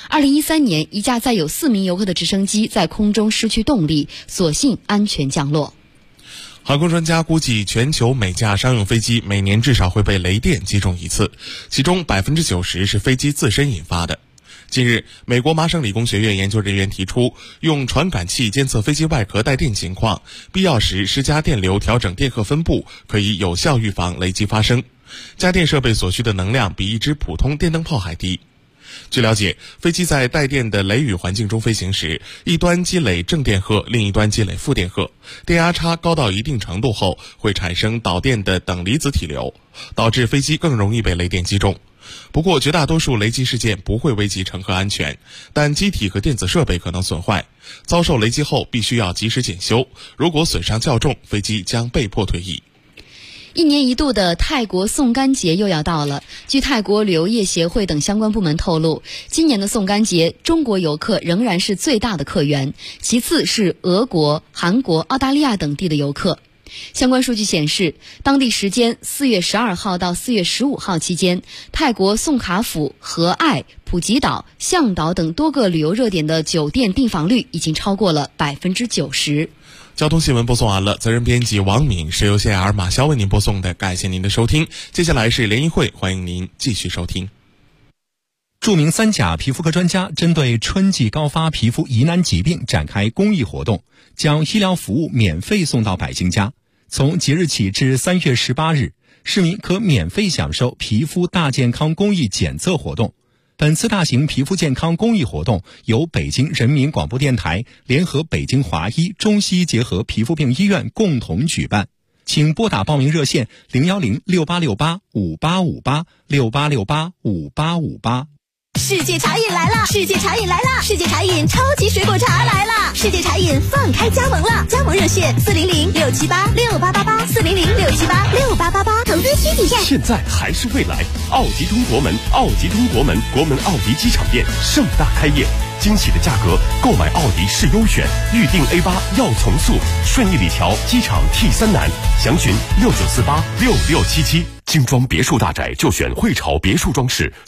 2013年，一架载有4名游客的直升机在空中失去动力，所幸安全降落。 航空专家估计，全球每架商用飞机每年至少会被雷电击中一次，其中90%是飞机自身引发的。近日，美国麻省理工学院研究人员提出，用传感器监测飞机外壳带电情况，必要时施加电流调整电荷分布，可以有效预防雷击发生。加电设备所需的能量比一支普通电灯泡还低。据了解，飞机在带电的雷雨环境中飞行时，一端积累正电荷，另一端积累负电荷，电压差高到一定程度后，会产生导电的等离子体流，导致飞机更容易被雷电击中。不过，绝大多数雷击事件不会危及乘客安全，但机体和电子设备可能损坏。遭受雷击后必须要及时检修，如果损伤较重，飞机将被迫退役。 1年1度的泰国送干节又要到了。据泰国旅游业协会等相关部门透露，今年的送干节，中国游客仍然是最大的客源，其次是俄国、韩国、澳大利亚等地的游客。相关数据显示，当地时间4月12号到4月15号期间，泰国宋卡府、和爱、普吉岛、向岛等多个旅游热点的酒店订房率已经超过了90%。 交通新闻播送完了，责任编辑王敏，是由谢尔马肖为您播送的，感谢您的收听。接下来是联谊会，欢迎您继续收听。 著名3甲皮肤科专家针对春季高发皮肤疑难疾病展开公益活动，将医疗服务免费送到百姓家。从即日起至3月18日，市民可免费享受皮肤大健康公益检测活动。本次大型皮肤健康公益活动由北京人民广播电台联合北京华医中西医结合皮肤病医院共同举办，请拨打报名热线010685858586868585858。 世界茶饮来了！世界茶饮来了！世界茶饮超级水果茶来了！世界茶饮放开加盟了，加盟热线400-678-6888，400-678-6888，投资需体验。 现在还是未来，奥迪通国门，奥迪通国门，国门奥迪机场店盛大开业，惊喜的价格，购买奥迪是优选，预定 A8 要从速，顺义里桥机场 T3南，详询69486677。精装别墅大宅就选汇潮别墅装饰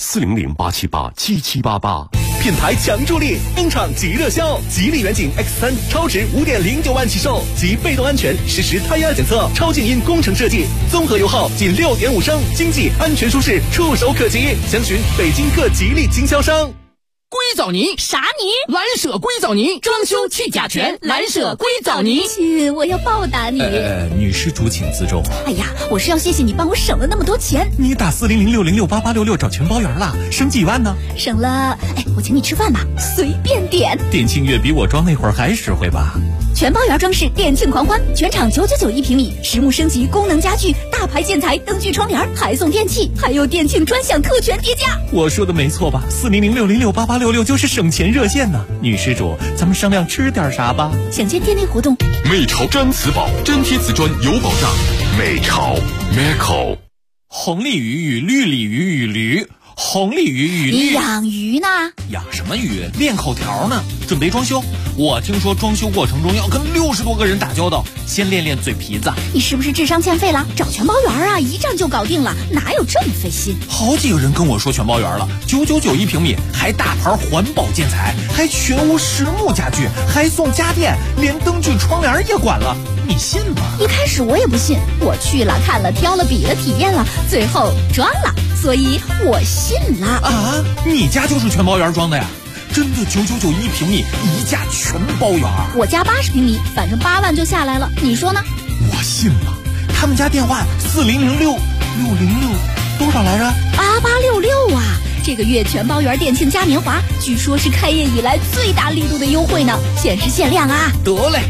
，400-878-7788。 品牌强助力，工厂即热销，吉利远景 X3 超值5.09万起售，及被动安全实时胎压检测，超静音工程设计，综合油耗仅6.5升，经济安全舒适，触手可及。详询北京各吉利经销商。 硅藻泥啥泥？ 蓝舍硅藻泥，装修去甲醛，蓝舍硅藻泥。 亲，我要报答你。 女施主请自重。 哎呀，我是要谢谢你帮我省了那么多钱。 你打400-606-8866找全包圆了，省几万呢？ 省了，我请你吃饭吧，随便点。 店庆月比我装那会儿还实惠吧？ 全包圆装饰店庆狂欢，全场999一平米，实木升级功能家具，大牌建材灯具窗帘，还送电器，还有店庆专享特权叠加。 我说的没错吧？400-606-8866就是省钱热线呢。女施主，咱们商量吃点啥吧？ 想见店内活动， 美潮粘瓷宝，粘贴瓷砖有保障。美潮 Meco。 红鲤鱼与绿鲤鱼与驴，红鲤鱼与绿。 你养鱼呢？ 养什么鱼？练口条呢。准备装修，我听说装修过程中要跟60多个人打交道，先练练嘴皮子。 你是不是智商欠费了？找全包圆啊，一站就搞定了，哪有这么费心？ 好几个人跟我说全包圆了，999一平米，还大牌环保建材，还全屋实木家具，还送家电，连灯具窗帘也管了，你信吗？ 一开始我也不信，我去了看了挑了比了体验了，最后装了，所以我信了。 啊，你家就是全包圆装的呀？真的999一平米，一价全包圆。 我家80平米，反正8万就下来了，你说呢？ 我信了。他们家电话4006606多少来着 ？8866啊！这个月全包圆店庆嘉年华，据说是开业以来最大力度的优惠呢，限时限量啊！ 得嘞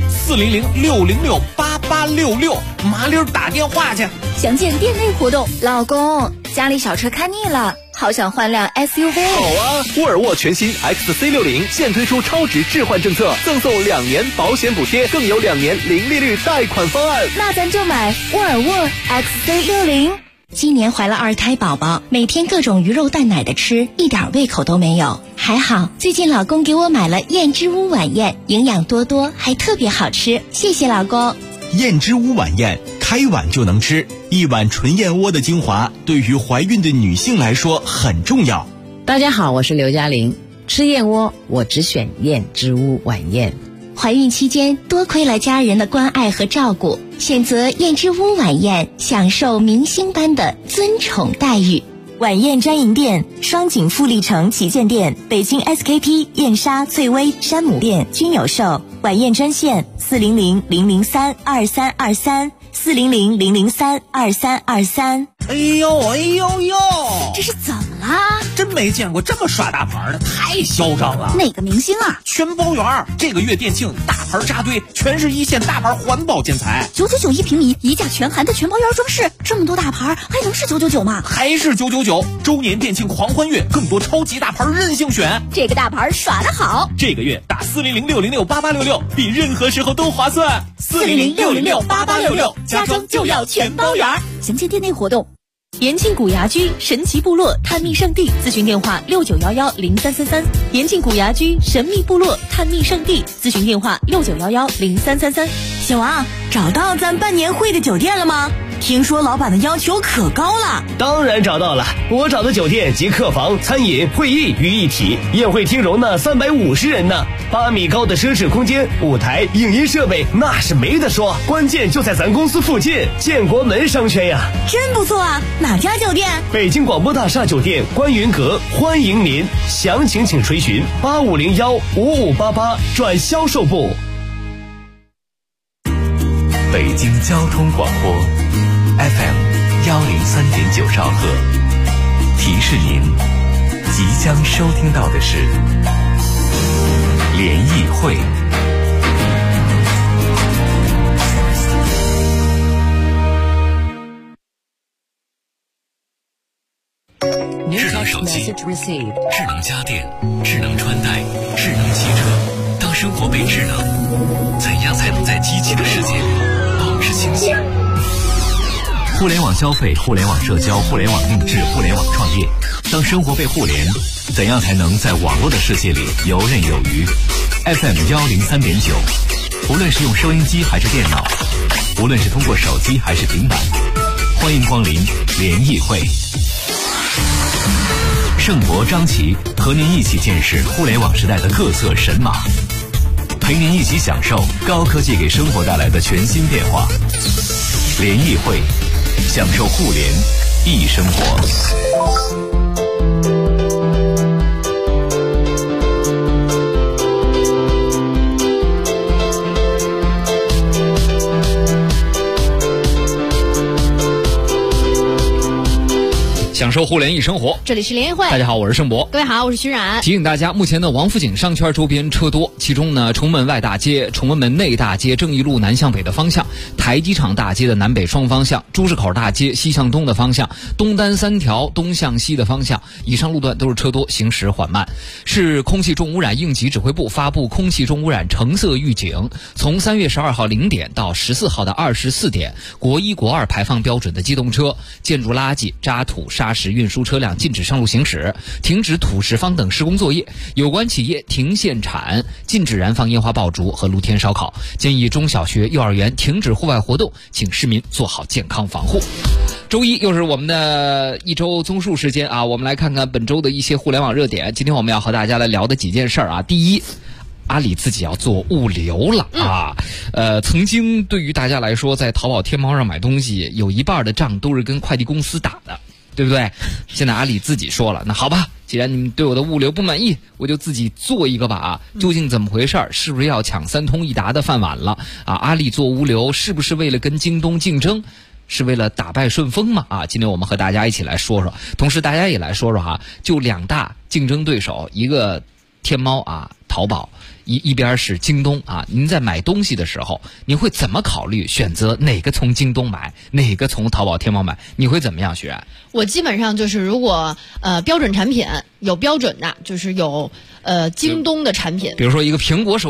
，400-606-8866，麻溜打电话去。 详见店内活动。 老公，家里小车看腻了，好想换辆 SUV。 好啊，沃尔沃全新 XC60现推出超值置换政策，赠送2年保险补贴，更有2年零利率贷款方案。 那咱就买沃尔沃 XC60。今年怀了2胎宝宝，每天各种鱼肉蛋奶的吃，一点胃口都没有。还好最近老公给我买了燕之屋晚宴，营养多多，还特别好吃，谢谢老公。 燕之屋晚宴，开碗就能吃，一碗纯燕窝的精华对于怀孕的女性来说很重要。 大家好，我是刘嘉玲。 吃燕窝我只选燕之屋晚宴。 怀孕期间多亏了家人的关爱和照顾，选择燕之屋晚宴，享受明星般的尊宠待遇。 晚宴专营店：双井富力城旗舰店、北京 SKP、燕莎、翠微、山姆店均有售。晚宴专线400-003-2323，400-003-2323。 哎呦， 这是怎么啦？ 真没见过这么耍大牌的，太嚣张了！ 哪个明星啊？ 全包圆，这个月店庆大牌扎堆，全是一线大牌环保建材 ，999一平米，一价全含的全包圆装饰，这么多大牌还能是999吗？ 还是999！周年店庆狂欢月，更多超级大牌任性选， 这个大牌耍得好！ 这个月打400-606-8866，比任何时候都划算。 400-606-8866，家装就要全包圆。详见店内活动。延庆古牙居神奇部落探秘圣地，咨询电话6911-0333。延庆古牙居神秘部落探秘圣地，咨询电话6911-0333。小王，找到咱办年会的酒店了吗？听说老板的要求可高了。 当然找到了，我找的酒店集客房、餐饮、会议于一体，宴会厅容纳350人呢，8米高的奢侈空间，舞台、影音设备那是没得说，关键就在咱公司附近，建国门商圈呀。 真不错啊，哪家酒店？ 北京广播大厦酒店观云阁，欢迎您，详情请垂询8501-5588转销售部。 北京交通广播 FM103.9兆赫，提示您即将收听到的是联谊会。智能手机、智能家电、智能穿戴、智能汽车，当生活被智能，怎样才能在机器的世界里保持清醒？互联网消费、互联网社交、互联网定制、互联网创业，当生活被互联，怎样才能在网络的世界里游刃有余？ FM103.9，无论是用收音机还是电脑，无论是通过手机还是平板，欢迎光临联谊会。盛博、张琪和您一起见识互联网时代的各色神马，陪您一起享受高科技给生活带来的全新变化。联谊会，享受互联易生活。享受互联易生活， 这里是联谊会。 大家好，我是盛博。 各位好，我是徐冉。 提醒大家，目前的王府井商圈周边车多，其中呢，崇文外大街、崇文门内大街、正义路南向北的方向，台机场大街的南北双方向，朱市口大街西向东的方向，东单3条东向西的方向，以上路段都是车多，行驶缓慢。市空气重污染应急指挥部发布空气重污染橙色预警，从3月12号0点到14号的24点，国1、国2排放标准的机动车、建筑垃圾、渣土、砂石运输车辆禁止上路行驶，停止土石方等施工作业。有关企业停限产，禁止燃放烟花爆竹和露天烧烤。建议中小学、幼儿园停止户外活动，请市民做好健康防护。周一又是我们的一周综述时间啊，我们来看看本周的一些互联网热点。今天我们要和大家来聊的几件事啊，第一，阿里自己要做物流了啊！曾经对于大家来说，在淘宝、天猫上买东西，有一半的账都是跟快递公司打的，对不对？现在阿里自己说了，那好吧，既然你们对我的物流不满意，我就自己做一个吧。究竟怎么回事？是不是要抢3通1达的饭碗了啊？阿里做物流是不是为了跟京东竞争？是为了打败顺丰嘛？啊，今天我们和大家一起来说说，同时大家也来说说哈，就2大竞争对手，一个天猫啊，淘宝，一边是京东啊。您在买东西的时候，您会怎么考虑选择哪个从京东买，哪个从淘宝、天猫买？你会怎么样选？ 我基本上就是如果标准产品有标准的，就是有京东的产品， 比如说一个苹果手机。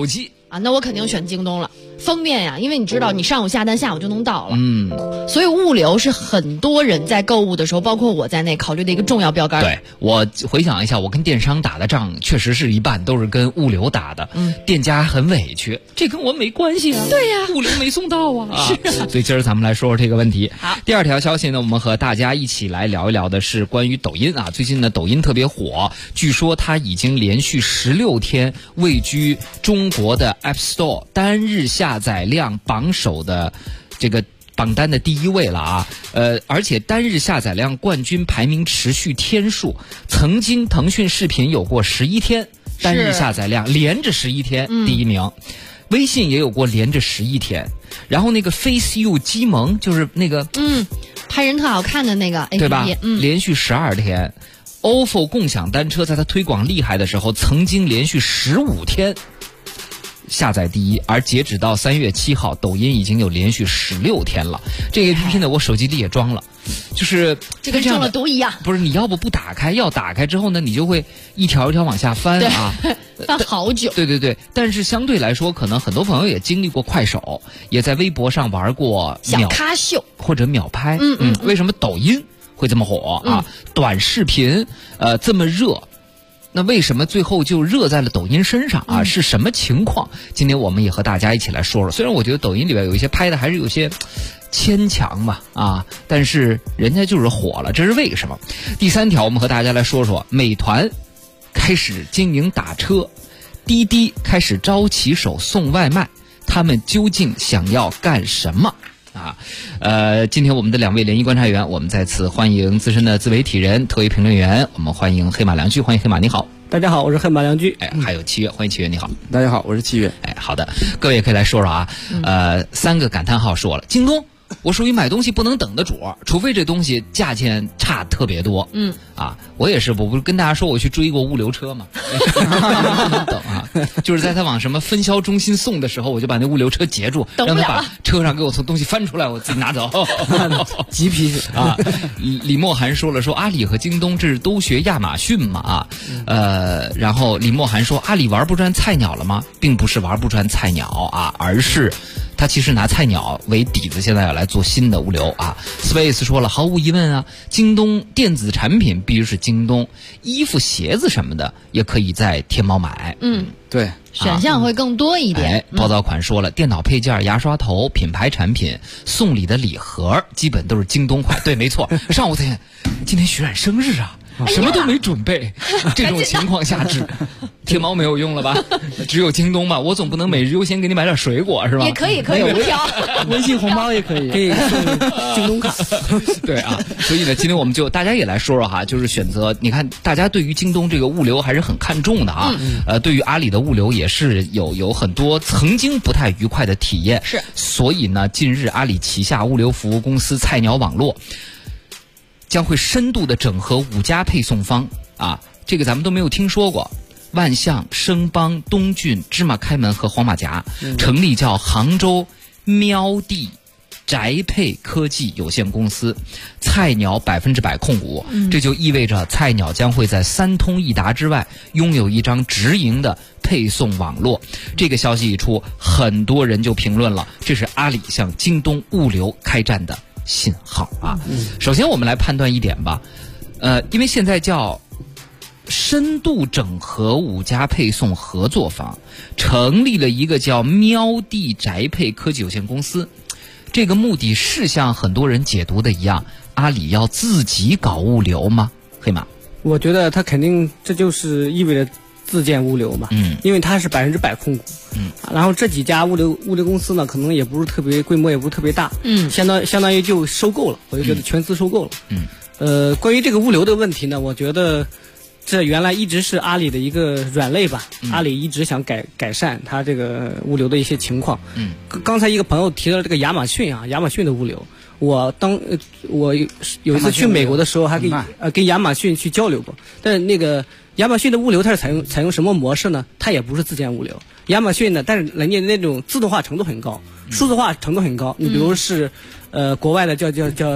啊，那我肯定选京东了，方便呀，因为你知道你上午下单下午就能到了。所以物流是很多人在购物的时候，包括我在内考虑的一个重要标杆。 对，我回想一下，我跟电商打的仗确实是一半都是跟物流打的。店家很委屈，这跟我没关系啊。 对呀， 物流没送到啊。 是啊。 所以今儿咱们来说说这个问题。 好， 第二条消息呢，我们和大家一起来聊一聊的是关于抖音啊。最近呢，抖音特别火，据说它已经连续16天位居中国的 App Store 单日下载量榜首的这个榜单的第1位了啊。而且单日下载量冠军排名持续天数，曾经腾讯视频有过11天单日下载量，连着11天第1名。微信也有过连着11天，然后那个 FaceU 机萌就是那个拍人特好看的那个 APP， 对吧？连续12天。ofo 共享单车在它推广厉害的时候，曾经连续15天下载第1，而截止到3月7号，抖音已经有连续16天了。这个 APP 呢，我手机里也装了，就是这跟中了毒一样。 不是，你要不打开，要打开之后呢，你就会一条一条往下翻啊， 翻好久。 对。但是相对来说，可能很多朋友也经历过快手，也在微博上玩过小咖秀或者秒拍。为什么抖音会这么火啊？短视频这么热，那为什么最后就热在了抖音身上啊？是什么情况？今天我们也和大家一起来说说。虽然我觉得抖音里边有一些拍的还是有些牵强嘛啊，但是人家就是火了，这是为什么？第3条，我们和大家来说说，美团开始经营打车，滴滴开始招骑手送外卖，他们究竟想要干什么？今天我们的2位联谊观察员，我们再次欢迎资深的自媒体人、特约评论员，我们欢迎黑马良驹，欢迎黑马，你好。 大家好，我是黑马良驹。 还有7月，欢迎7月，你好。 大家好，我是7月。 好的，各位也可以来说说啊。3个感叹号说了，京东。我属于买东西不能等的主，除非这东西价钱差特别多。我也是，我不是跟大家说我去追过物流车吗？不能等啊，就是在他往什么分销中心送的时候，我就把那物流车截住，让他把车上给我从东西翻出来，我自己拿走。 急脾气啊！李默涵说了，说阿里和京东这是都学亚马逊嘛然后李默涵说，阿里玩不转菜鸟了吗？并不是玩不转菜鸟啊，而是他其实拿菜鸟为底子，现在要来做新的物流啊。Space 说了，毫无疑问啊，京东电子产品必须是京东，衣服鞋子什么的也可以在天猫买。 对， 选项会更多一点。 暴躁款说了，电脑配件、牙刷头、品牌产品送礼的礼盒基本都是京东快。对，没错。上午今天徐冉生日啊，什么都没准备，这种情况下天猫没有用了吧？只有京东吧？我总不能每日优先给你买点水果是吧？ 也可以无条。 微信红包也可以送京东卡。 对啊，所以呢，今天我们就大家也来说说哈，就是选择，你看大家对于京东这个物流还是很看重的啊。对于阿里的物流也是有很多曾经不太愉快的体验。 是， 所以呢，近日阿里旗下物流服务公司菜鸟网络将会深度的整合5家配送方啊，这个咱们都没有听说过。万象、生邦、东骏、芝麻开门和黄马甲成立叫杭州喵地宅配科技有限公司，菜鸟100%控股。这就意味着菜鸟将会在3通1达之外拥有一张直营的配送网络。这个消息一出，很多人就评论了，这是阿里向京东物流开战的信号啊。首先我们来判断一点吧，因为现在叫深度整合5家配送合作方，成立了一个叫喵地宅配科技有限公司。这个目的是像很多人解读的一样，阿里要自己搞物流吗？黑马， 我觉得他肯定这就是意味着自建物流嘛。因为它是100%控股。然后这几家物流公司呢，可能也不是特别规模，也不是特别大。相当于就收购了，我就觉得全资收购了。关于这个物流的问题呢，我觉得这原来一直是阿里的一个软肋吧。阿里一直想改善它这个物流的一些情况。刚才一个朋友提到这个亚马逊啊，亚马逊的物流，我有一次去美国的时候，还跟亚马逊去交流过。但是那个亚马逊的物流它是采用什么模式呢？它也不是自建物流。亚马逊呢，但是人家那种自动化程度很高，数字化程度很高。你比如是国外的叫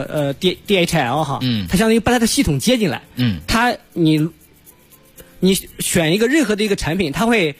DHL 哈，它相当于把它的系统接进来。你选一个任何的一个产品，它会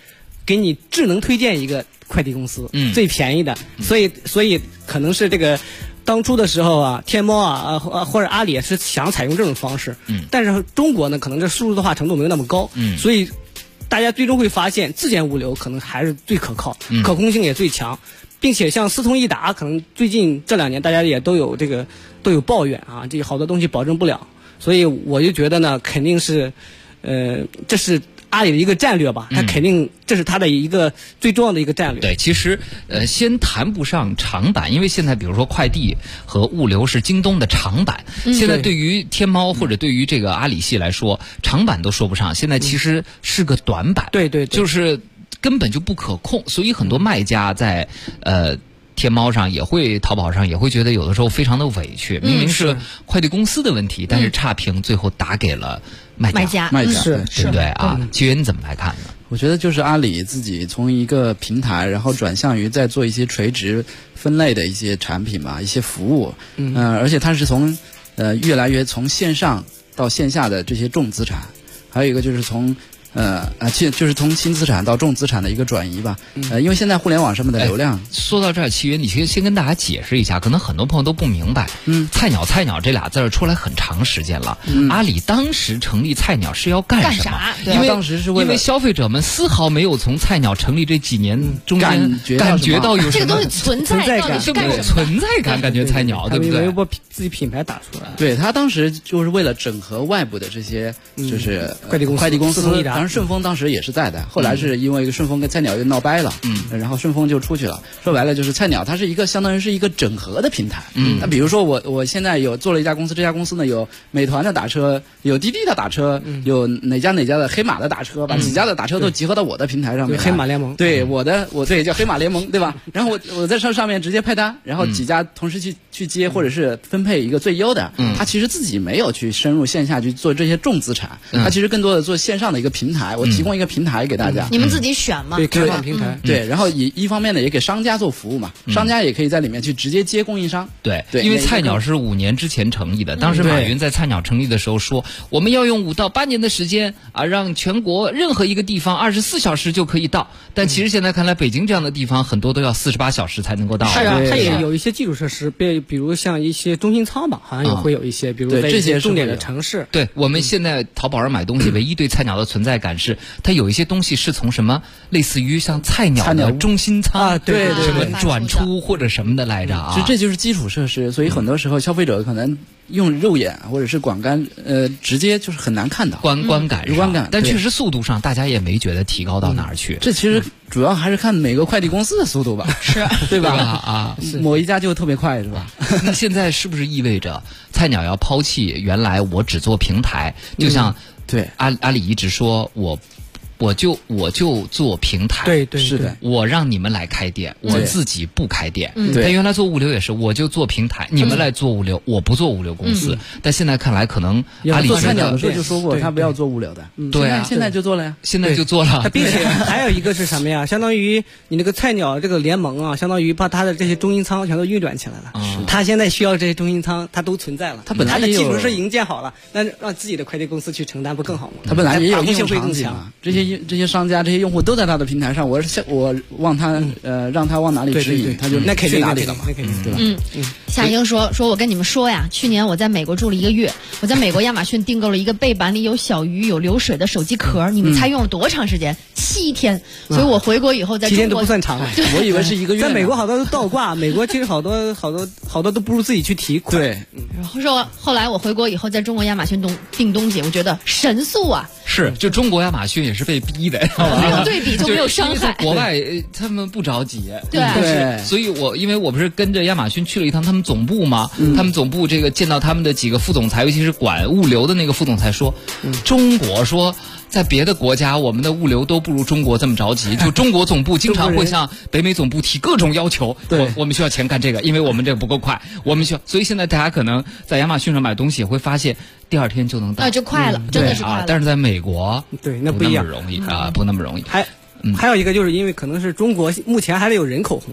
给你智能推荐一个快递公司，最便宜的，所以可能是这个当初的时候啊，天猫啊或者阿里是想采用这种方式，但是中国呢，可能这数字化程度没有那么高，所以大家最终会发现自建物流可能还是最可靠，可控性也最强，并且像思通易达，可能最近这2年大家也都有抱怨啊，这好多东西保证不了，所以我就觉得呢，肯定是，这是阿里的一个战略吧，它肯定这是它的一个最重要的一个战略。 对，其实先谈不上长板，因为现在比如说快递和物流是京东的长板，现在对于天猫或者对于这个阿里系来说，长板都说不上，现在其实是个短板。 对， 就是根本就不可控，所以很多卖家在天猫上也会，淘宝上也会觉得有的时候非常的委屈，明明是快递公司的问题，但是差评最后打给了卖家， 对不对啊？季云你怎么来看呢？ 我觉得就是阿里自己从一个平台，然后转向于在做一些垂直分类的一些产品嘛，一些服务，而且它是从越来越从线上到线下的这些重资产，还有一个就是从就是从轻资产到重资产的一个转移吧。因为现在互联网上面的流量， 说到这儿，齐云，你先跟大家解释一下，可能很多朋友都不明白。菜鸟这俩字儿出来很长时间了。阿里当时成立菜鸟是要干什么？因为当时是因为消费者们丝毫没有从菜鸟成立这几年中间感觉到有这个东西存在感， 是没有存在感，感觉菜鸟对不对？ 有把自己品牌打出来。 对，他当时就是为了整合外部的这些就是快递公司， 当然顺丰当时也是在的，后来是因为一个顺丰跟菜鸟又闹掰了，然后顺丰就出去了。说白了就是菜鸟它是一个相当于是一个整合的平台。那比如说我现在有做了一家公司，这家公司呢有美团的打车，有滴滴的打车，有哪家的黑马的打车，把几家的打车都集合到我的平台上面。 黑马联盟。 对，我对叫黑马联盟，对吧？然后我在上面直接派单，然后几家同时去接，或者是分配一个最优的。他其实自己没有去深入线下去做这些重资产，他其实更多的做线上的一个平台，我提供一个平台给大家， 你们自己选嘛。 对，开放平台。 对，然后一方面呢也给商家做服务嘛，商家也可以在里面去直接接供应商。 对，因为菜鸟是5年之前成立的，当时马云在菜鸟成立的时候说，我们要用5到8年的时间啊，让全国任何一个地方24小时就可以到。但其实现在看来，北京这样的地方很多都要48小时才能够到。 是啊，它也有一些基础设施，比如像一些中心仓吧，好像也会有一些，比如在这些重点的城市。 对，我们现在淘宝上买东西，唯一对菜鸟的存在感是，它有一些东西是从什么类似于像菜鸟的中心仓啊，对什么转出或者什么的来着啊。 其实这就是基础设施，所以很多时候消费者可能用肉眼或者是光感，直接就是很难看到观感，但确实速度上大家也没觉得提高到哪儿去。 这其实主要还是看每个快递公司的速度吧， 是对吧？ 啊， 某一家就特别快，是吧？ 那现在是不是意味着菜鸟要抛弃原来我只做平台？就像对阿里一直说我就做平台， 对， 是的， 我让你们来开店，我自己不开店。 对， 但原来做物流也是，我就做平台，你们来做物流，我不做物流公司。但现在看来，可能阿里做菜鸟的时候就说过，他不要做物流的。 对啊， 现在就做了呀， 现在就做了。 并且还有一个是什么呀？相当于你那个菜鸟这个联盟啊，相当于把他的这些中心仓全都运转起来了。他现在需要这些中心仓，他都存在了。 他本来的基础设施已经建好了，那让自己的快递公司去承担不更好吗？ 他本来也有应用场景嘛， 这些商家、这些用户都在他的平台上，我往他让他往哪里指引，他就去哪里了嘛，对吧？ 夏英说我跟你们说呀，去年我在美国住了1个月，我在美国亚马逊订购了一个背板里有小鱼、有流水的手机壳，你们猜用了多长时间？7天。所以我回国以后在中国 7天都不算长， 我以为是1个月。 在美国好多都倒挂，美国其实好多都不如自己去提款。 对， 然后说后来我回国以后在中国亚马逊订东西，我觉得神速啊。 是，就中国亚马逊也是被逼的， 没有对比就没有伤害。 国外他们不着急， 对， 所以因为我不是跟着亚马逊去了一趟他们总部嘛，他们总部这个见到他们的几个副总裁，尤其是管物流的那个副总裁说，中国说。在别的国家，我们的物流都不如中国这么着急。就中国总部经常会向北美总部提各种要求，我们需要钱干这个，因为我们这个不够快，我们需要。所以现在大家可能在亚马逊上买东西，也会发现第2天就能到， 就快了，真的是快了。 但是在美国， 对，那不不那么容易啊，不那么容易。 还有一个就是因为可能是中国目前还得有人口红利。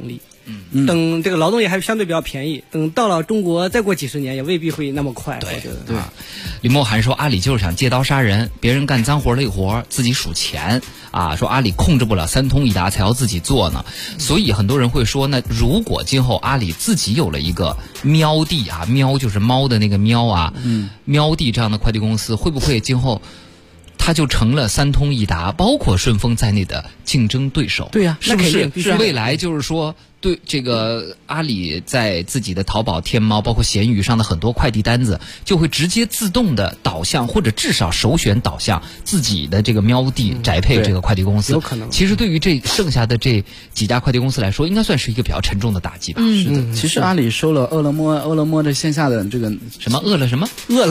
等这个劳动力还是相对比较便宜，等到了中国再过几十年也未必会那么快。我觉得对。李默涵说，阿里就是想借刀杀人，别人干脏活累活，自己数钱啊。说阿里控制不了三通一达，才要自己做呢。所以很多人会说，那如果今后阿里自己有了一个喵地啊，喵就是猫的那个喵啊，喵地这样的快递公司，会不会今后它就成了三通一达，包括顺丰在内的竞争对手？ 对呀， 是不是？未来就是说，对这个阿里在自己的淘宝、天猫，包括闲鱼上的很多快递单子，就会直接自动的导向，或者至少首选导向自己的这个喵地宅配这个快递公司。 有可能。 其实对于这剩下的这几家快递公司来说，应该算是一个比较沉重的打击吧。 是的。其实阿里收了饿了么的线下的这个什么饿了么，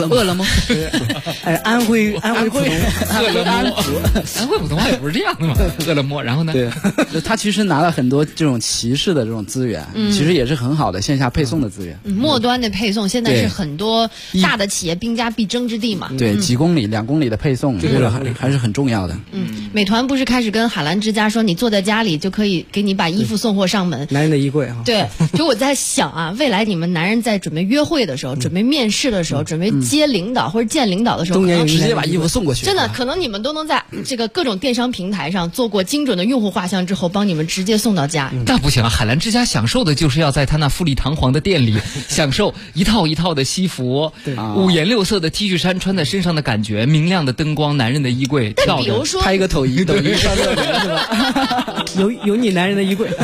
安徽普通饿了么，安徽普通话也不是这样的嘛。饿了么，然后呢？ 对，他其实拿了很多这种骑士的这种资源，其实也是很好的线下配送的资源。 末端的配送现在是很多大的企业兵家必争之地嘛。 对，几公里、2公里的配送，这个还是很重要的。 美团不是开始跟海澜之家说，你坐在家里就可以给你把衣服送货上门。 男人的衣柜啊。 对，就我在想啊，未来你们男人在准备约会的时候、准备面试的时候、准备接领导或者见领导的时候， 直接把衣服送过去。 真的，可能你们都能在这个各种电商平台上做过精准的用户画像之后，帮你们直接送到家。 那不行啊，海澜之家享受的就是要在他那富丽堂皇的店里享受一套一套的西服，五颜六色的 T 恤衫穿在身上的感觉，明亮的灯光，男人的衣柜， 但比如说拍一个抖音上热门是吧？ 有你男人的衣柜。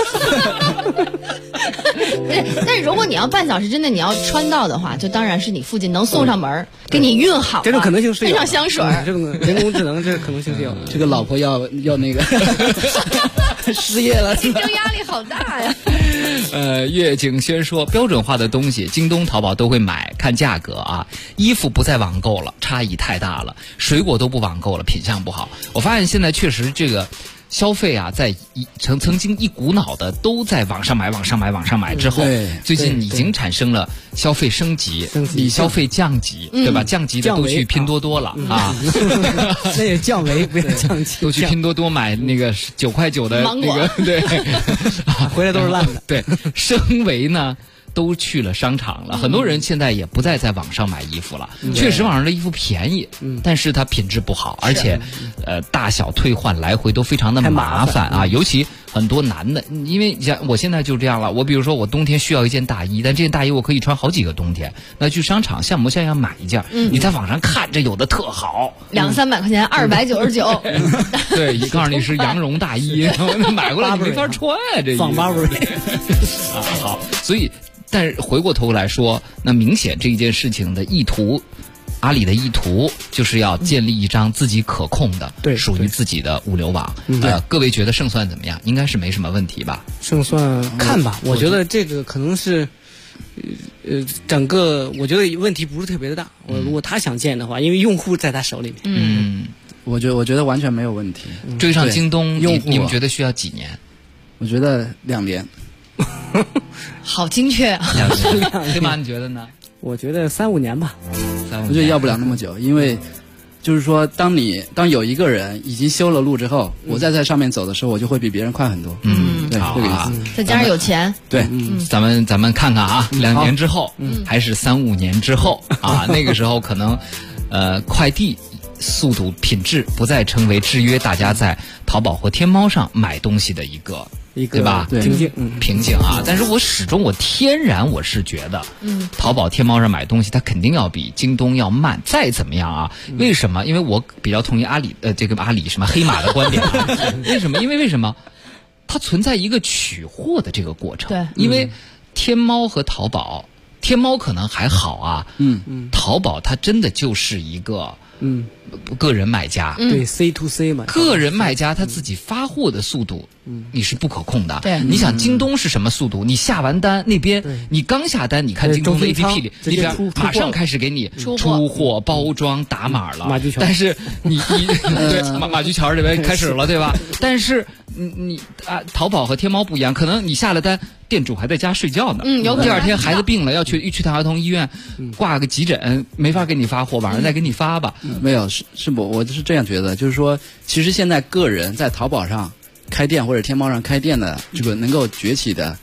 但是如果你要半小时之内你要穿到的话，就当然是你附近能送上门，给你运好， 这种可能性是有， 喷上香水， 这种人工智能这个可能性是有。 这个老婆要那个失业了， 竞争压力好大呀。 岳景轩说，标准化的东西京东淘宝都会买，看价格啊。衣服不再网购了，差异太大了，水果都不网购了，品相不好。我发现现在确实这个消费啊，在曾经一股脑的都在网上买之后，最近已经产生了消费升级，消费降级，对吧？降级的都去拼多多了啊， 那也降维，不要降级， 都去拼多多买那个9.9块的那个，对， 回来都是烂的。 对，升维呢都去了商场了，很多人现在也不再在网上买衣服了。确实网上的衣服便宜，但是它品质不好，而且大小退换来回都非常的麻烦啊。尤其很多男的，因为像我现在就这样了，我比如说我冬天需要一件大衣，但这件大衣我可以穿好几个冬天，那去商场像模像样买一件，你在网上看这有的特好 ，200-300块钱，299， 对，告诉你是羊绒大衣，买过来你没法穿啊，这仿巴瑞啊，好，所以。但是回过头来说，那明显这一件事情的意图，阿里的意图就是要建立一张自己可控的、属于自己的物流网。各位觉得胜算怎么样？应该是没什么问题吧？ 胜算看吧，我觉得这个可能是，整个我觉得问题不是特别的大。如果他想建的话，因为用户在他手里面。 我觉得完全没有问题。 追上京东，你们觉得需要几年？ 我觉得2年。 好精确啊！ 对吗？你觉得呢？ 我觉得3-5年吧。 我觉得要不了那么久，因为就是说，当有一个人已经修了路之后，我再在上面走的时候，我就会比别人快很多。对， 好啊。 再加上有钱。 对， 咱们看看啊，2年之后，还是3-5年之后啊？那个时候可能，快递速度、品质不再成为制约大家在淘宝或天猫上买东西的一个对吧？瓶颈啊！但是我天然是觉得，淘宝、天猫上买东西，它肯定要比京东要慢。再怎么样啊？为什么？因为我比较同意阿里什么黑马的观点啊。为什么？因为为什么？它存在一个取货的这个过程。 对， 因为天猫和淘宝，天猫可能还好啊。淘宝它真的就是一个。个人买家对 C to C 嘛， 个人卖家他自己发货的速度，你是不可控的。 对， 你想京东是什么速度？你下完单那边，你刚下单，你看京东的 APP 里那边马上开始给你出货、包装、打码了。 马驹桥， 但是你对马驹桥这边开始了，对吧？但是你淘宝和天猫不一样，可能你下了单，店主还在家睡觉呢。 有可能第二天孩子病了，要去玉堂儿童医院挂个急诊，没法给你发货，晚上再给你发吧。 没有，我是这样觉得，就是说，其实现在个人在淘宝上开店或者天猫上开店的这个能够崛起的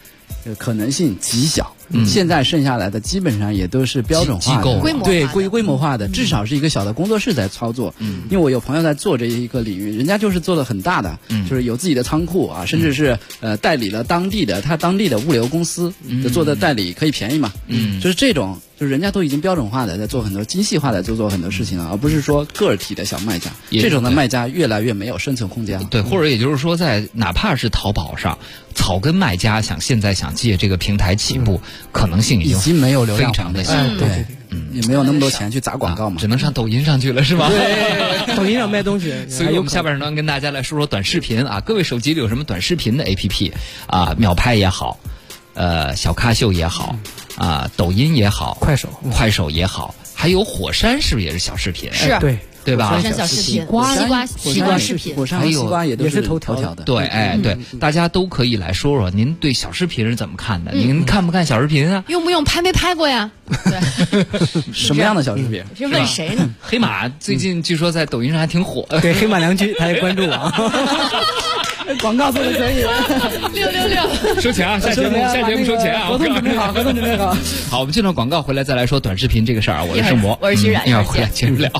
可能性极小。现在剩下来的基本上也都是标准化的，规模化的，至少是一个小的工作室在操作。因为我有朋友在做这一个领域，人家就是做的很大的，就是有自己的仓库啊，甚至是代理了当地的物流公司做的代理可以便宜嘛。就是这种，就是人家都已经标准化的在做很多精细化的做很多事情了，而不是说个体的小卖家。这种的卖家越来越没有生存空间了。 对，或者也就是说，在哪怕是淘宝上，草根卖家现在想借这个平台起步，可能性已经没有流量非常的小。 对，也没有那么多钱去砸广告嘛， 只能上抖音上去了，是吧？ 对，抖音上卖东西。 所以我们下半时段跟大家来说说短视频啊，各位手机里有什么短视频的 APP 啊？秒拍也好，小咖秀也好，抖音也好，快手也好，还有火山是不是也是小视频？ 是， 对吧？ 火山小视频，西瓜视频， 火山西瓜也是头条的。 对，对，大家都可以来说说您对小视频是怎么看的？您看不看小视频啊？ 用不用？拍没拍过呀？对， 什么样的小视频？ 是问谁呢？ 黑马最近据说在抖音上还挺火。 对，黑马良驹，他也关注我。广告做的可以 ，666 收钱啊！下节目收钱啊！ 合同准备好。 好，我们进入广告回来再来说短视频这个事儿啊。我是盛博， 我是徐冉， 一会儿回来接着聊。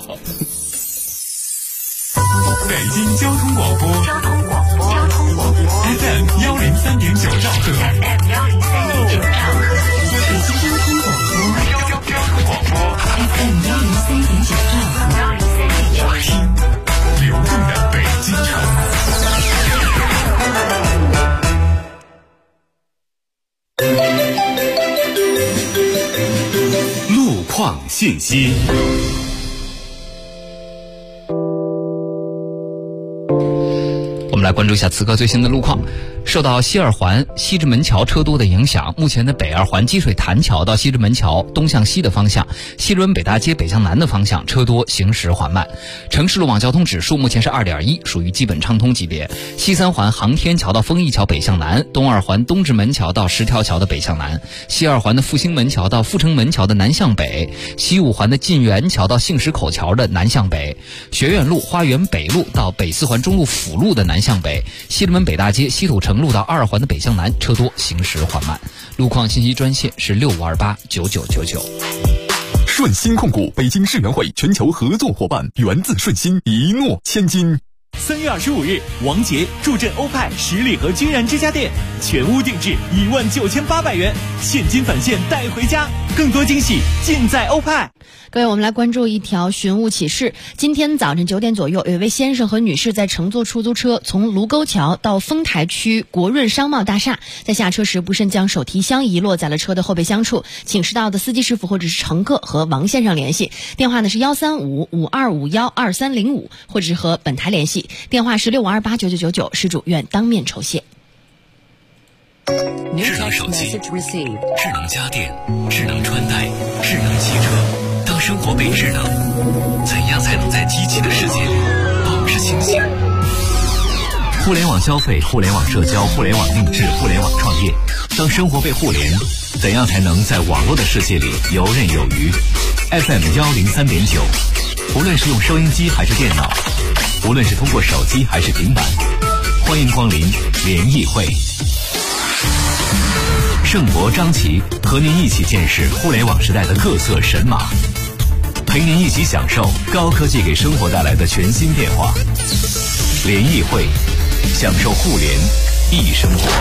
北京交通广播FM 103.9兆赫，北京交通广播 FM 103.9兆赫，听流动的北京城。路况信息。 我们来关注一下此刻最新的路况。受到西二环西直门桥车多的影响，目前的北二环积水潭桥到西直门桥东向西的方向，西直门北大街北向南的方向车多，行驶缓慢。城市路网交通指数目前是2.1，属于基本畅通级别。西三环航天桥到丰益桥北向南，东二环东直门桥到十条桥的北向南，西二环的复兴门桥到阜成门桥的南向北，西五环的晋源桥到杏石口桥的南向北，学院路花园北路到北四环中路辅路的南向北，西直门北大街西土城路到二环的北向南车多，行驶缓慢。路况信息专线是65289999。 顺鑫控股北京世园会全球合作伙伴，源自顺鑫，一诺千金。 3月25日，王杰助阵欧派十里河君然之家店，全屋定制19800元，现金返现带回家，更多惊喜尽在欧派。 各位，我们来关注一条寻物启事。今天早晨9点左右，有一位先生和女士在乘坐出租车从卢沟桥到丰台区国润商贸大厦，在下车时不慎将手提箱遗落在了车的后备箱处，请示到的司机师傅或者是乘客和王先生联系，电话呢是13552512305，或者是和本台联系，电话是65289999，失主愿当面酬谢。 智能手机、智能家电、智能穿戴、智能汽车，当生活被智能，怎样才能在机器的世界里保持清醒？互联网消费、互联网社交、互联网定制、互联网创业，当生活被互联，怎样才能在网络的世界里游刃有余？ FM 103.9，无论是用收音机还是电脑，无论是通过手机还是平板，欢迎光临联谊会。盛博、张琪和您一起见识互联网时代的各色神马，陪您一起享受高科技给生活带来的全新变化。联谊会，享受互联易生活。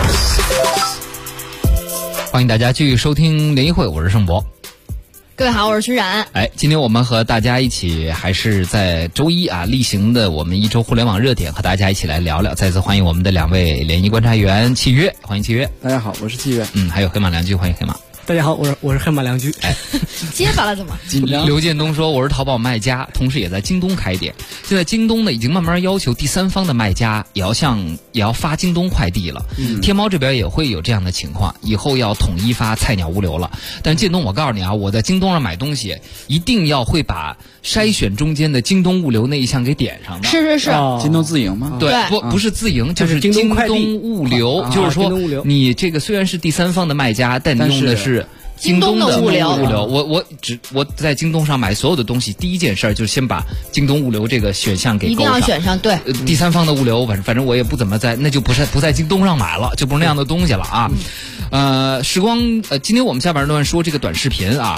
欢迎大家继续收听联谊会，我是盛博。 各位好，我是徐冉。 今天我们和大家一起还是在周一例行的我们一周互联网热点，和大家一起来聊聊。再次欢迎我们的两位联谊观察员契约，欢迎契约。 大家好，我是契约。 还有黑马良驹，欢迎黑马。 大家好，我是黑马良驹。 结巴了怎么？ 紧张。 刘建东说我是淘宝卖家，同时也在京东开店。现在京东呢已经慢慢要求第三方的卖家也要发京东快递了。天猫这边也会有这样的情况，以后要统一发菜鸟物流了。但建东，我告诉你我在京东上买东西一定要会把筛选中间的京东物流那一项给点上的。 是。 京东自营吗？ 对，不是自营，就是京东物流。就是说你这个虽然是第三方的卖家，但你用的是京东的物流， 我在京东上买所有的东西，第一件事就是先把京东物流这个选项给勾上， 一定要选上。对， 第三方的物流，反正我也不怎么在，那就不在京东上买了，就不是那样的东西了啊。时光，今天我们下半段说这个短视频啊。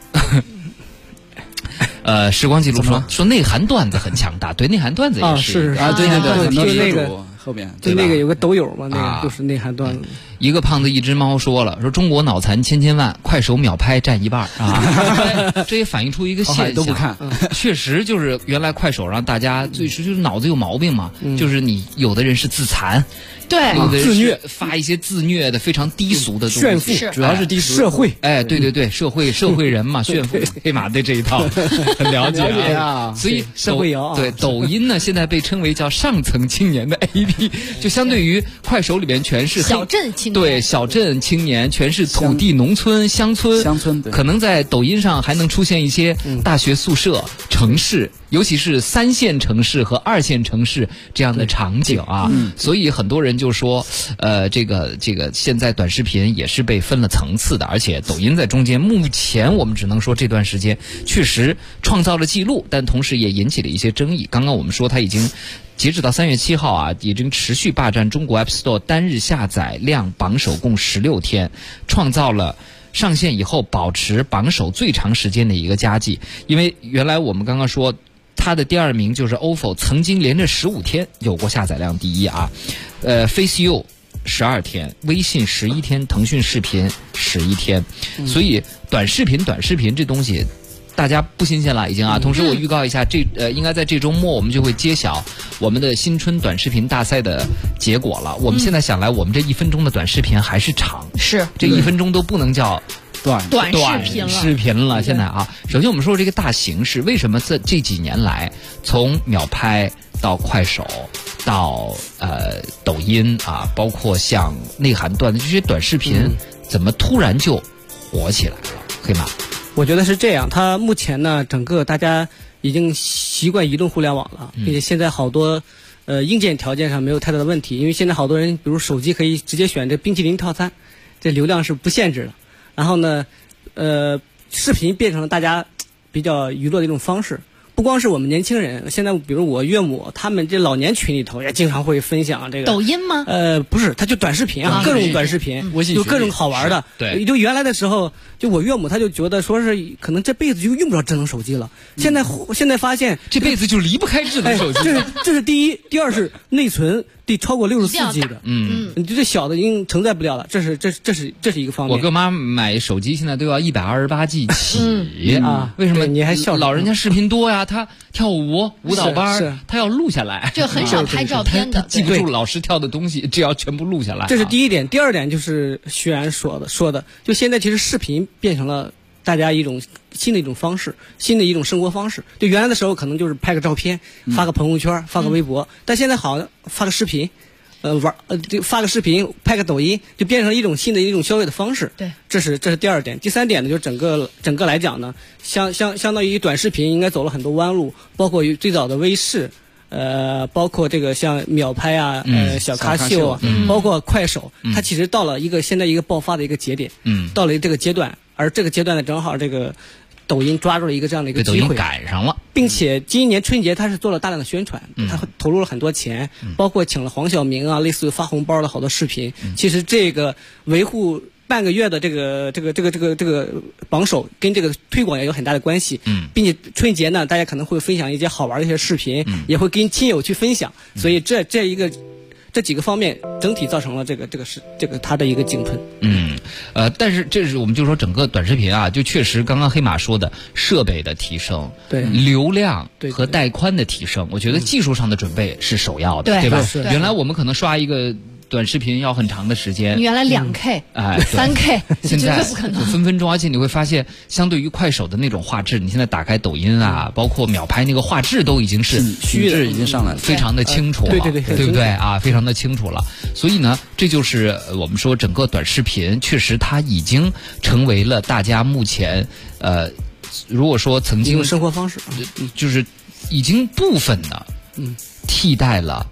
时光记录说内涵段子很强大，对，内涵段子也是啊，对， 就那个后边就那个有个抖友嘛，那个就是内涵段子。 一个胖子一只猫说中国脑残千万，快手秒拍占一半啊！这也反映出一个现象， 都不看， 确实就是原来快手让大家就是脑子有毛病嘛，就是你有的人是自残。 对， 自虐， 发一些自虐的非常低俗的东西， 炫富，主要是低俗社会。哎，对，社会人嘛，炫富，黑马对这一套很了解啊。 所以社会摇， 对抖音呢，现在被称为叫上层青年的 APP， 就相对于快手里面全是小镇青年， 对，小镇青年全是土地、农村、乡村，可能在抖音上还能出现一些大学宿舍、城市。尤其是3线城市和2线城市这样的场景啊，所以很多人就说，这个现在短视频也是被分了层次的，而且抖音在中间，目前我们只能说这段时间确实创造了记录，但同时也引起了一些争议。刚刚我们说它已经截止到3月7号啊，已经持续霸占中国 App Store 单日下载量榜首共16天，创造了上线以后保持榜首最长时间的一个佳绩。因为原来我们刚刚说它的第2名就是 OFO， 曾经连着15天有过下载量第一啊。FaceU 12天，微信11天，腾讯视频11天，所以短视频这东西大家不新鲜了已经啊。同时我预告一下，应该在这周末我们就会揭晓我们的新春短视频大赛的结果了。我们现在想来，我们这1分钟的短视频还是长， 是这1分钟都不能叫短视频了。现在啊，首先我们说这个大形势，为什么这几年来，从秒拍到快手到抖音啊，包括像内涵段的这些短视频，怎么突然就火起来了？黑马， 我觉得是这样，它目前呢，整个大家已经习惯移动互联网了，并且现在好多硬件条件上没有太大的问题，因为现在好多人，比如手机可以直接选这冰淇淋套餐，这流量是不限制的。然后呢，视频变成了大家比较娱乐的一种方式。不光是我们年轻人，现在比如我岳母他们这老年群里头也经常会分享这个抖音吗？ 不是，他就短视频啊，各种短视频，有各种好玩的。 对， 就原来的时候，就我岳母他就觉得说是可能这辈子就用不着智能手机了。现在发现这辈子就离不开智能手机。 这是第一，第二是内存得超过64G 的。你这小的已经承载不了了，这是一个方面。 我跟妈买手机现在都要128G 起啊？ 为什么？ 你还笑？ 老人家视频多呀，他跳舞蹈班，他要录下来， 就很少拍照片的， 记不住老师跳的东西，这要全部录下来。 这是第一点。第二点就是徐然说的，就现在其实视频变成了大家一种新的一种方式，新的一种生活方式。就原来的时候可能就是拍个照片，发个朋友圈，发个微博，但现在好像发个视频。发个视频，拍个抖音，就变成一种新的一种消费的方式。 对， 这是第二点。第三点呢，就是整个来讲呢，相当于短视频应该走了很多弯路，包括最早的微视，包括这个像秒拍啊，小咖秀啊，包括快手，它其实到了现在一个爆发的一个节点，到了这个阶段，而这个阶段呢，正好这个抖音抓住了一个这样的一个机会， 抖音赶上了， 并且今年春节他是做了大量的宣传，他投入了很多钱，包括请了黄晓明啊，类似于发红包的好多视频。其实这个维护半个月的这个榜首跟这个推广也有很大的关系。并且春节呢，大家可能会分享一些好玩的一些视频，也会跟亲友去分享，所以这几个方面整体造成了这个它的一个井喷。 但是这是我们就说整个短视频啊，就确实刚刚黑马说的设备的提升， 对流量和带宽的提升，我觉得技术上的准备是首要的，对吧？原来我们可能刷一个短视频要很长的时间， 你原来2K、3K， 现在不可能分分钟，而且你会发现，相对于快手的那种画质，你现在打开抖音啊，包括秒拍那个画质都已经是虚的，已经上来了， 非常的清楚了，对不对啊？非常的清楚了。所以呢，这就是我们说整个短视频，确实它已经成为了大家目前如果说曾经生活方式， 就是已经部分的替代了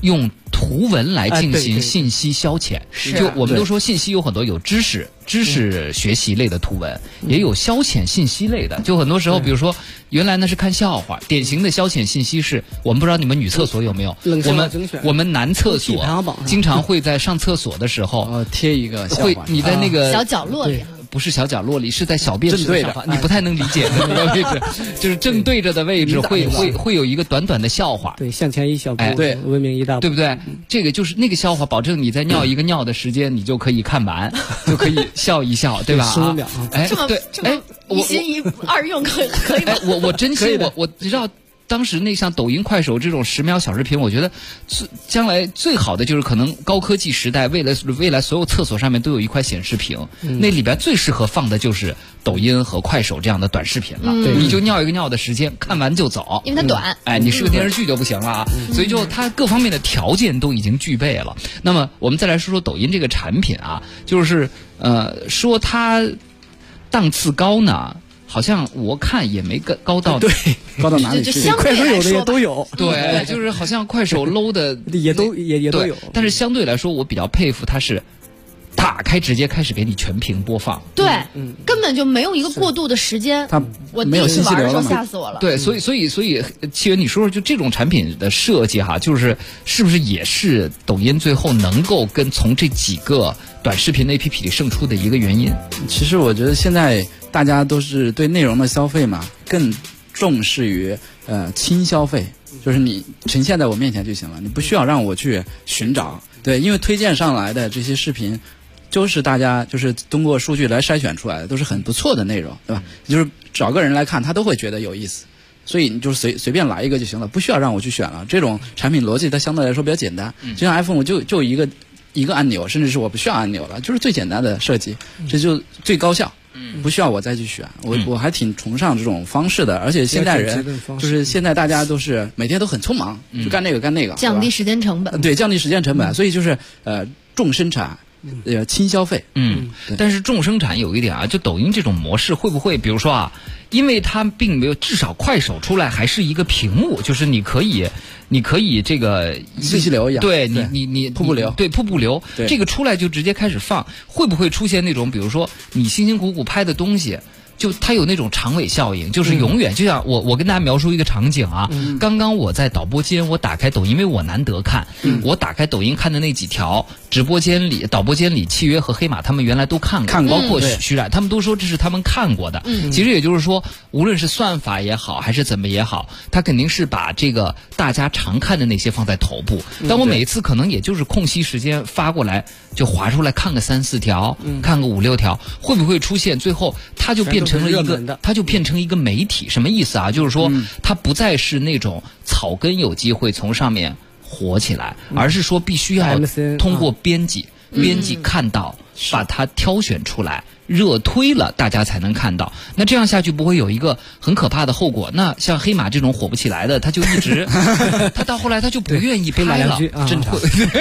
用图文来进行信息消遣。就我们都说信息有很多，有知识学习类的图文，也有消遣信息类的。就很多时候，比如说原来呢是看笑话，典型的消遣信息是我们不知道你们女厕所有没有，我们男厕所经常会在上厕所的时候贴一个笑话， 你在那个小角落里。 不是小角落里，是在小便池的上方，你不太能理解的那个位置，就是正对着的位置会有一个短短的笑话， 对，向前一小步， 对， 文明一大步， 对不对？这个就是那个笑话，保证你在尿一个尿的时间，你就可以看完，就可以笑一笑，对吧 ？15秒， 这么一心一二用可以吗？ 我真心我知道。当时那像抖音、快手这种10秒小视频，我觉得将来最好的就是可能高科技时代，未来所有厕所上面都有一块显示屏，那里边最适合放的就是抖音和快手这样的短视频了。你就尿一个尿的时间，看完就走， 因为它短。 你是个电视剧就不行了啊。所以就它各方面的条件都已经具备了。那么我们再来说说抖音这个产品啊，就是说它档次高呢。好像我看也没高到高到哪里去？ 快手有的也都有， 对，就是好像快手 low 的也都有。 但是相对来说，我比较佩服它是打开直接开始给你全屏播放， 对，根本就没有一个过渡的时间。我第一次玩的时候吓死我了。 对，所以，七元，你说说，就这种产品的设计哈，是不是也是抖音最后能够从这几个短视频 APP 里胜出的一个原因？ 其实我觉得现在大家都是对内容的消费嘛，更重视于轻消费，就是你呈现在我面前就行了，你不需要让我去寻找。对，因为推荐上来的这些视频，就是大家就是通过数据来筛选出来的，都是很不错的内容，对吧？就是找个人来看，他都会觉得有意思。所以你就随便来一个就行了，不需要让我去选了。这种产品逻辑它相对来说比较简单，就像 iPhone 就一个按钮，甚至是我不需要按钮了，就是最简单的设计，这就最高效。不需要我再去选，我还挺崇尚这种方式的。而且现代人就是现在大家都是每天都很匆忙，就干那个， 降低时间成本。 对，降低时间成本，所以就是重生产。轻消费， 但是重生产有一点啊，就抖音这种模式会不会，比如说啊，因为它并没有，至少快手出来还是一个屏幕，就是你可以这个信息流一样， 对你瀑布流， 对瀑布流，这个出来就直接开始放，会不会出现那种，比如说你辛辛苦苦拍的东西？就它有那种长尾效应，就是永远就像我跟大家描述一个场景啊，刚刚我在导播间，我打开抖音，因为我难得看，我打开抖音看的那几条导播间里，契约和黑马他们原来都看过，包括徐冉他们都说这是他们看过的。其实也就是说，无论是算法也好，还是怎么也好，他肯定是把这个大家常看的那些放在头部。但我每一次可能也就是空隙时间发过来，就划出来看个3、4条，看个5、6条，会不会出现最后它就变成一个媒体？什么意思啊？就是说它不再是那种草根有机会从上面火起来，而是说必须要通过编辑看到，把它挑选出来，热推了，大家才能看到。那这样下去不会有一个很可怕的后果？那像黑马这种火不起来的，他就一直他到后来他就不愿意拍了，真的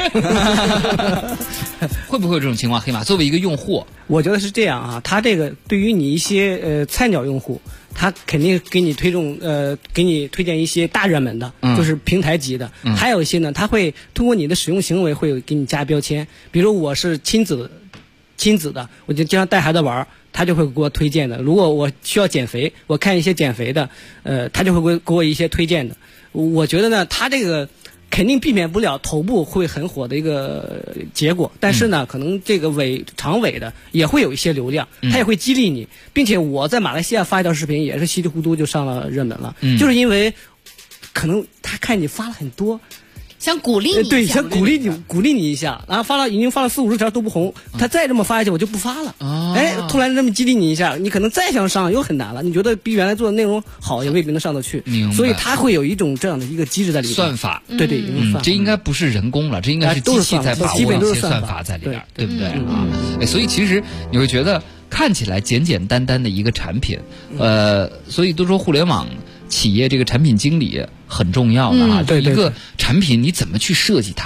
会不会有这种情况？黑马作为一个用户， 我觉得是这样啊，他这个对于你一些菜鸟用户，他肯定给你推荐一些大热门的，就是平台级的。还有一些呢，他会通过你的使用行为会给你加标签，比如我是亲子的，我就经常带孩子玩，他就会给我推荐的。如果我需要减肥，我看一些减肥的，他就会给我一些推荐的。我觉得呢，他这个肯定避免不了头部会很火的一个结果，但是呢，可能这个长尾的也会有一些流量，它也会激励你，并且我在马来西亚发一条视频也是稀里糊涂就上了热门了，就是因为可能他看你发了很多。 想鼓励你， 对，想鼓励你一下，然后已经发了4、50条都不红，他再这么发下去我就不发了。突然这么激励你一下，你可能再想上又很难了。你觉得比原来做的内容好，也未必能上得去。所以他会有一种这样的一个机制在里面。 算法， 对， 这应该不是人工了，这应该是机器在把握一些算法在里边，对不对啊？所以其实你会觉得看起来简简单单的一个产品，所以都说互联网企业这个产品经理很重要的啊，就一个产品你怎么去设计它？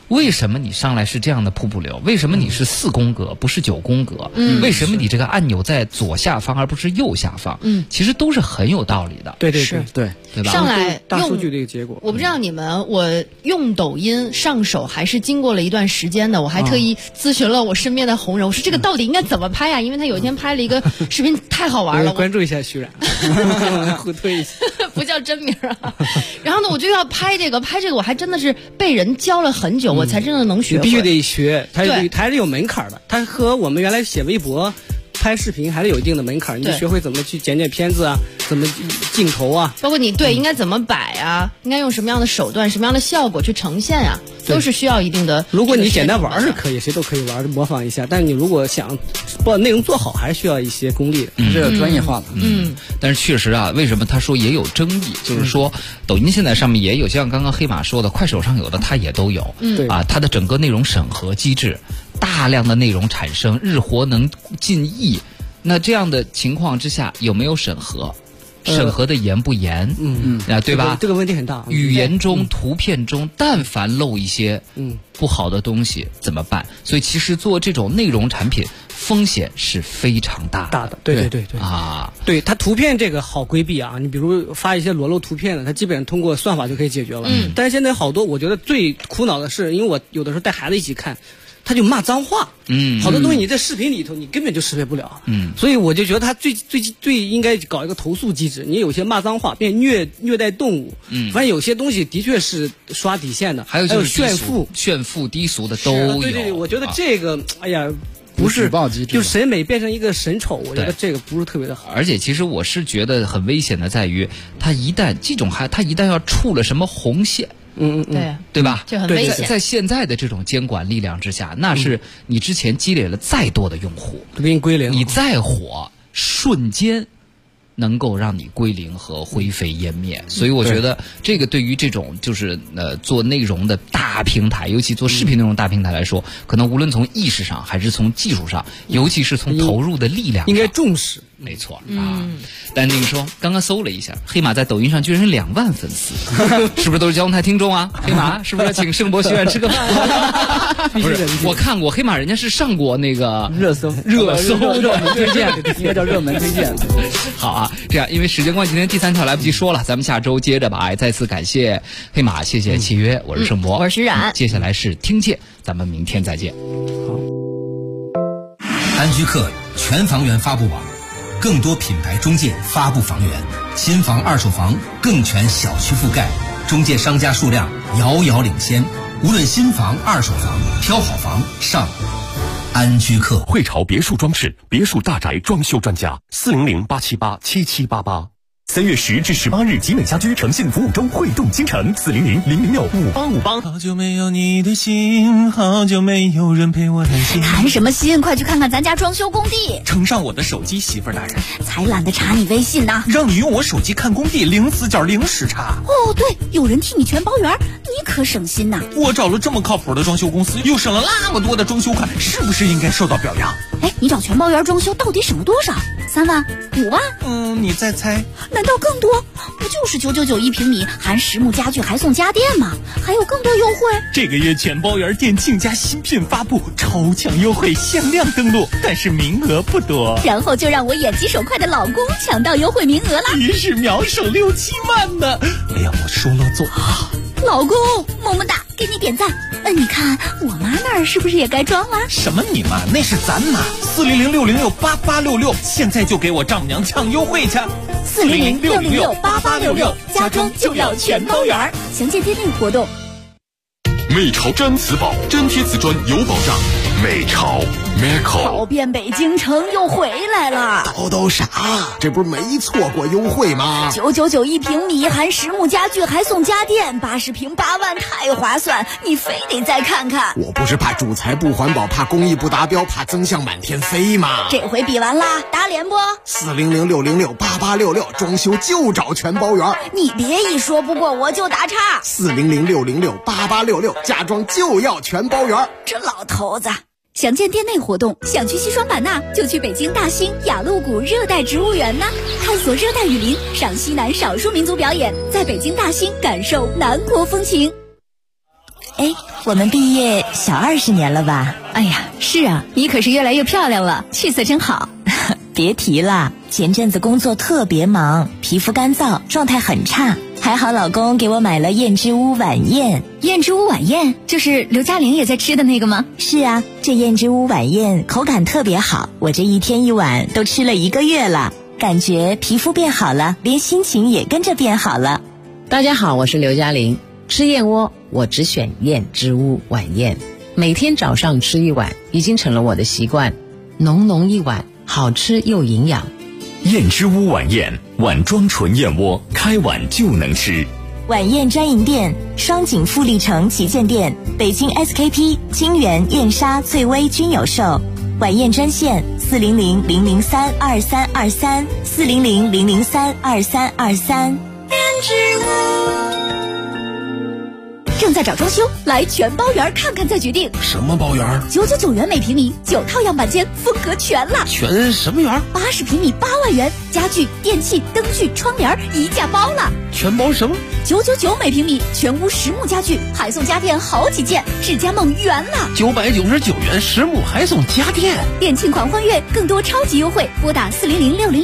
为什么你上来是这样的瀑布流？为什么你是4宫格不是9宫格？为什么你这个按钮在左下方而不是右下方？其实都是很有道理的。 对吧？ 上来大数据的一个结果。 我不知道你们，我用抖音上手还是经过了一段时间的，我还特意咨询了我身边的红人，我说这个到底应该怎么拍啊？因为他有一天拍了一个视频，太好玩了。 关注一下徐冉，互推一下， 不叫真名啊。然后呢，我就要拍这个，我还真的是被人教了很久，我才真的能学会。 你必须得学，它还是有门槛的。它和我们原来写微博、拍视频还是有一定的门槛，你就学会怎么去剪片子啊，怎么镜头啊， 包括你应该怎么摆啊，应该用什么样的手段、什么样的效果去呈现啊，都是需要一定的。 如果你简单玩是可以，谁都可以玩，模仿一下。但你如果想把内容做好，还是需要一些功力的， 这个专业化的。 但是确实啊，为什么他说也有争议？就是说，抖音现在上面也有，像刚刚黑马说的，快手上有的它也都有。它的整个内容审核机制。大量的内容产生，日活能近亿，那这样的情况之下有没有审核？审核的严不严？对吧？ 这个问题很大。 语言中、图片中，但凡漏一些不好的东西怎么办？所以其实做这种内容产品风险是非常大的。对对，它图片这个好规避啊。你比如发一些裸露图片的，它基本上通过算法就可以解决了。但是现在好多，我觉得最苦恼的是，因为我有的时候带孩子一起看。他就骂脏话，好多东西你在视频里头你根本就识别不了，所以我就觉得他最应该搞一个投诉机制。你有些骂脏话，变虐待动物，反正有些东西的确是刷底线的， 还有就是炫富低俗的都有。 对，我觉得这个，哎呀。不是，就审美变成一个审丑，我觉得这个不是特别的好。 而且其实我是觉得很危险的，在于他一旦要触了什么红线，对吧？ 就很危险。 在现在的这种监管力量之下，那是你之前积累了再多的用户， 给你归零， 你再火，瞬间能够让你归零和灰飞烟灭。所以我觉得这个对于这种就是做内容的大平台，尤其做视频内容大平台来说，可能无论从意识上还是从技术上，尤其是从投入的力量上， 应该重视。 没错但那个说刚刚搜了一下，黑马在抖音上居然是2万粉丝，是不是都是交通台听众啊？黑马是不是要请盛博学院吃个饭？不是，我看过黑马，人家是上过那个热搜热门推荐，应该叫热门推荐。 好啊，这样因为时间关系，今天第3条来不及说了，咱们下周接着吧。再次感谢黑马，谢谢契约，我是盛博， 我是徐冉， 接下来是听见，咱们明天再见。 好， 安居客全房源发布网。更多品牌中介发布房源，新房二手房更全小区覆盖，中介商家数量遥遥领先。无论新房二手房，挑好房上安居客。 汇潮别墅装饰，别墅大宅装修专家，400-878-7788。3月10至18日，集美家居诚信服务周汇动京城，400-006-5858。 好久没有你的心，好久没有人陪我谈心。 谈什么心？快去看看咱家装修工地。 呈上我的手机，媳妇儿大人。 才懒得查你微信呢。 让你用我手机看工地，零死角零时差。 哦，对，有人替你全包圆，你可省心呐。 我找了这么靠谱的装修公司，又省了那么多的装修款，是不是应该受到表扬？ 哎，你找全包圆装修到底省了多少？3万、5万？ 你再猜。 难道更多？不就是999一平米，含实木家具还送家电吗？还有更多优惠。 这个月全包圆店庆家新品发布，超强优惠，限量登录，但是名额不多。 然后就让我眼疾手快的老公抢到优惠名额了， 于是秒省6、7万呢。哎呀，我说了做。 老公，么么哒，给你点赞。你看我妈那儿是不是也该装了？ 什么你妈？那是咱妈。400-606-8866，现在就给我丈母娘抢优惠去。 400-606-8866，家装就要全包圆。详见店内活动。 美潮毡瓷宝，粘贴瓷砖有保障。美潮 Meco 跑遍北京城又回来了。 叨啥？这不是没错过优惠吗 ？999一平米，含实木家具还送家电，80平8万，太划算！你非得再看看。 我不是怕主材不环保，怕工艺不达标，怕增项满天飞吗？ 这回比完啦，打脸不 ？400-606-8866，装修就找全包圆。 你别一说不过我就打岔。 400-606-8866，家装就要全包圆。 这老头子。详见店内活动，想去西双版纳就去北京大兴雅鹿谷热带植物园呢，探索热带雨林，赏西南少数民族表演，在北京大兴感受南国风情。 哎，我们毕业小20年了吧？ 哎呀，是啊，你可是越来越漂亮了，气色真好。 别提了，前阵子工作特别忙，皮肤干燥，状态很差。还好老公给我买了燕之屋晚宴。 燕之屋晚宴就是刘嘉玲也在吃的那个吗？ 是啊，这燕之屋晚宴口感特别好，我这一天一碗都吃了1个月了，感觉皮肤变好了，连心情也跟着变好了。 大家好，我是刘嘉玲。吃燕窝我只选燕之屋晚宴，每天早上吃1碗已经成了我的习惯，浓浓一碗，好吃又营养。 燕之屋晚宴，碗装纯燕窝，开碗就能吃。 晚宴专营店：双井富力城旗舰店、北京 SKP、金源、燕莎、翠微均有售。晚宴专线：400-003-2323，400-003-2323。燕之屋。 正在找装修，来全包园看看再决定。 什么包园 ？999元每平米，9套样板间，风格全了。 全什么园 ？80平米8万元，家具、电器、灯具、窗帘一价包了。 全包什么 ？999每平米，全屋实木家具，还送家电好几件，智家梦圆了。 999元实木还送家电， 店庆狂欢月，更多超级优惠，拨打400-600。